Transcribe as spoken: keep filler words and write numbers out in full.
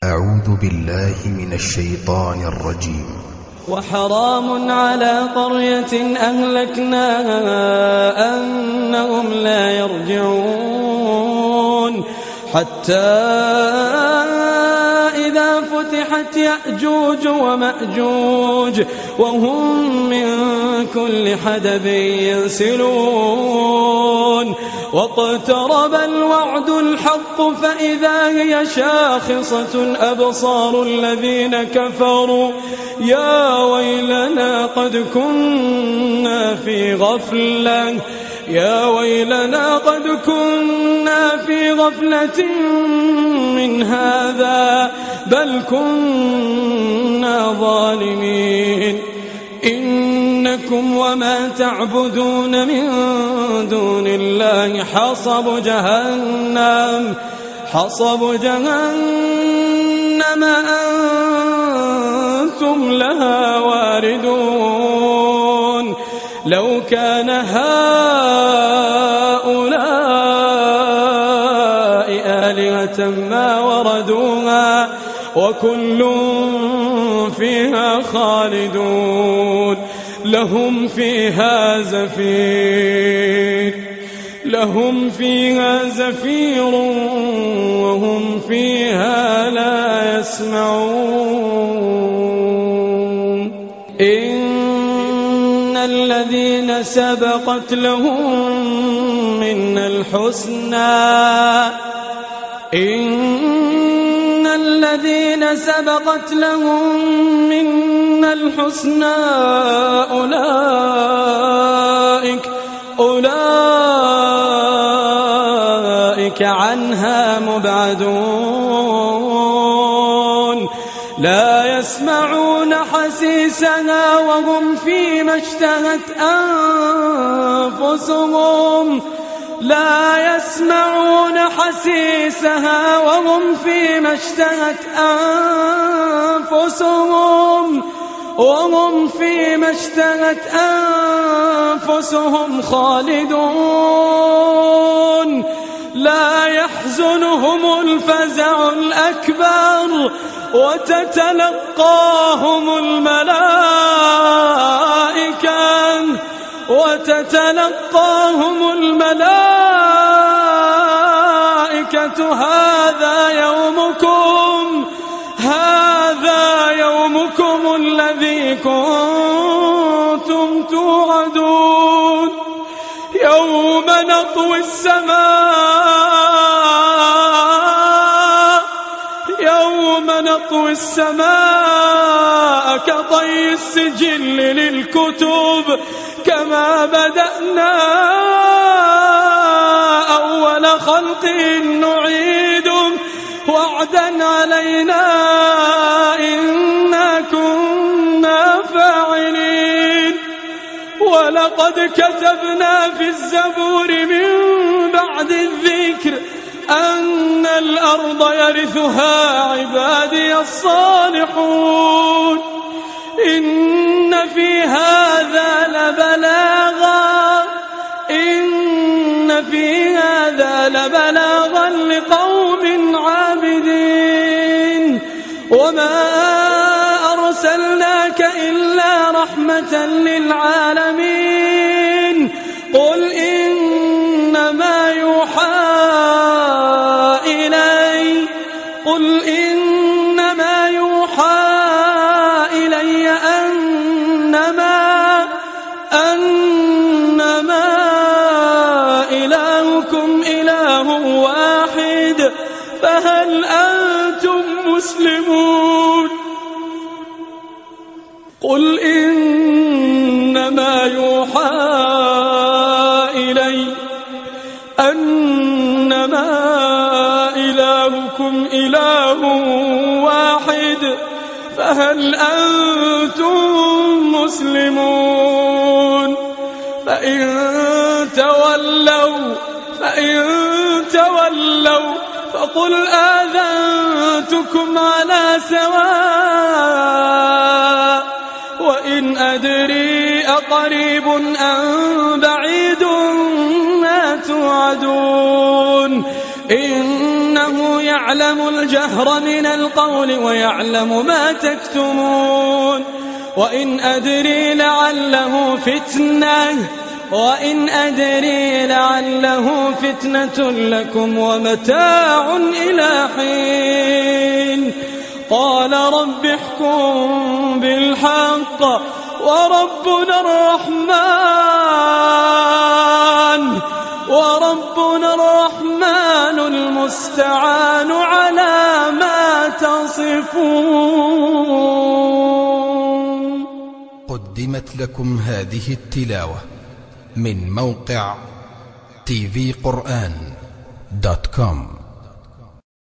أعوذ بالله من الشيطان الرجيم. وحرام على قرية أهلكناها أنهم لا يرجعون حتى إذا فتحت يأجوج ومأجوج وهم من كل حدب ينسلون واقترب الوعد الحق فإذا هي شاخصة أبصار الذين كفروا يا ويلنا قد كنا في غفلة يا ويلنا قد كنا في غفلة من هذا بل كنا ظالمين إنكم وما تعبدون من دون الله حصب جهنم حصب جهنم أنتم لها واردون لو كان هؤلاء آلهة ما وردوها وكل فيها خالدون لهم فيها زفير لهم فيها زفير وهم فيها لا يسمعون إن الذين سبقت لهم من الحسنى إن الذين سبقت لهم من الحسنى أولئك أولئك عنها مبعدون لا يسمعون حسيسها وهم فيما اشتهت أنفسهم لا يسمعون حسيسها وهم فيما اشتهت أنفسهم وهم فيما اشتهت أنفسهم خالدون لا يحزنهم الفزع الأكبر وتتلقاهم الملائكة وتتلقاهم الملائكة هذا يومكم هذا يومكم الذي كنتم توعدون يوم نطوي السماء يوم نطوي السماء كطي السجل للكتب كما بدأنا أول خلق نعيده وعدا علينا إنا كنا فاعلين ولقد كتبنا في الزبور من بعد الذكر أن الأرض يرثها عبادي الصالحون إن في هذا لبلاغا إن في هذا لبلاغا لقوم عابدين وما أرسلناك إلا رحمة للعالمين قل إنما يوحى إلي قل إنما يوحى إلي أنما أنما إلهكم إله واحد فهل أنتم مسلمون قل إنما يوحى إلي أنما إلهكم إله واحد فهل أنتم مسلمون فإن تولوا فإن تولوا فقل آذنتكم على سواء وإن أدري أقريب أم بعيد ما توعدون إنه يعلم يعلم الجهر من القول ويعلم ما تكتمون وإن أدري لعله فتنة وإن أدري لعله فتنة لكم ومتاع إلى حين قال رب احكم بالحق وربنا الرحمن وربنا الرحمن المستعان على ما تصفون. قدمت لكم هذه التلاوة من موقع تي في قرآن دوت كوم.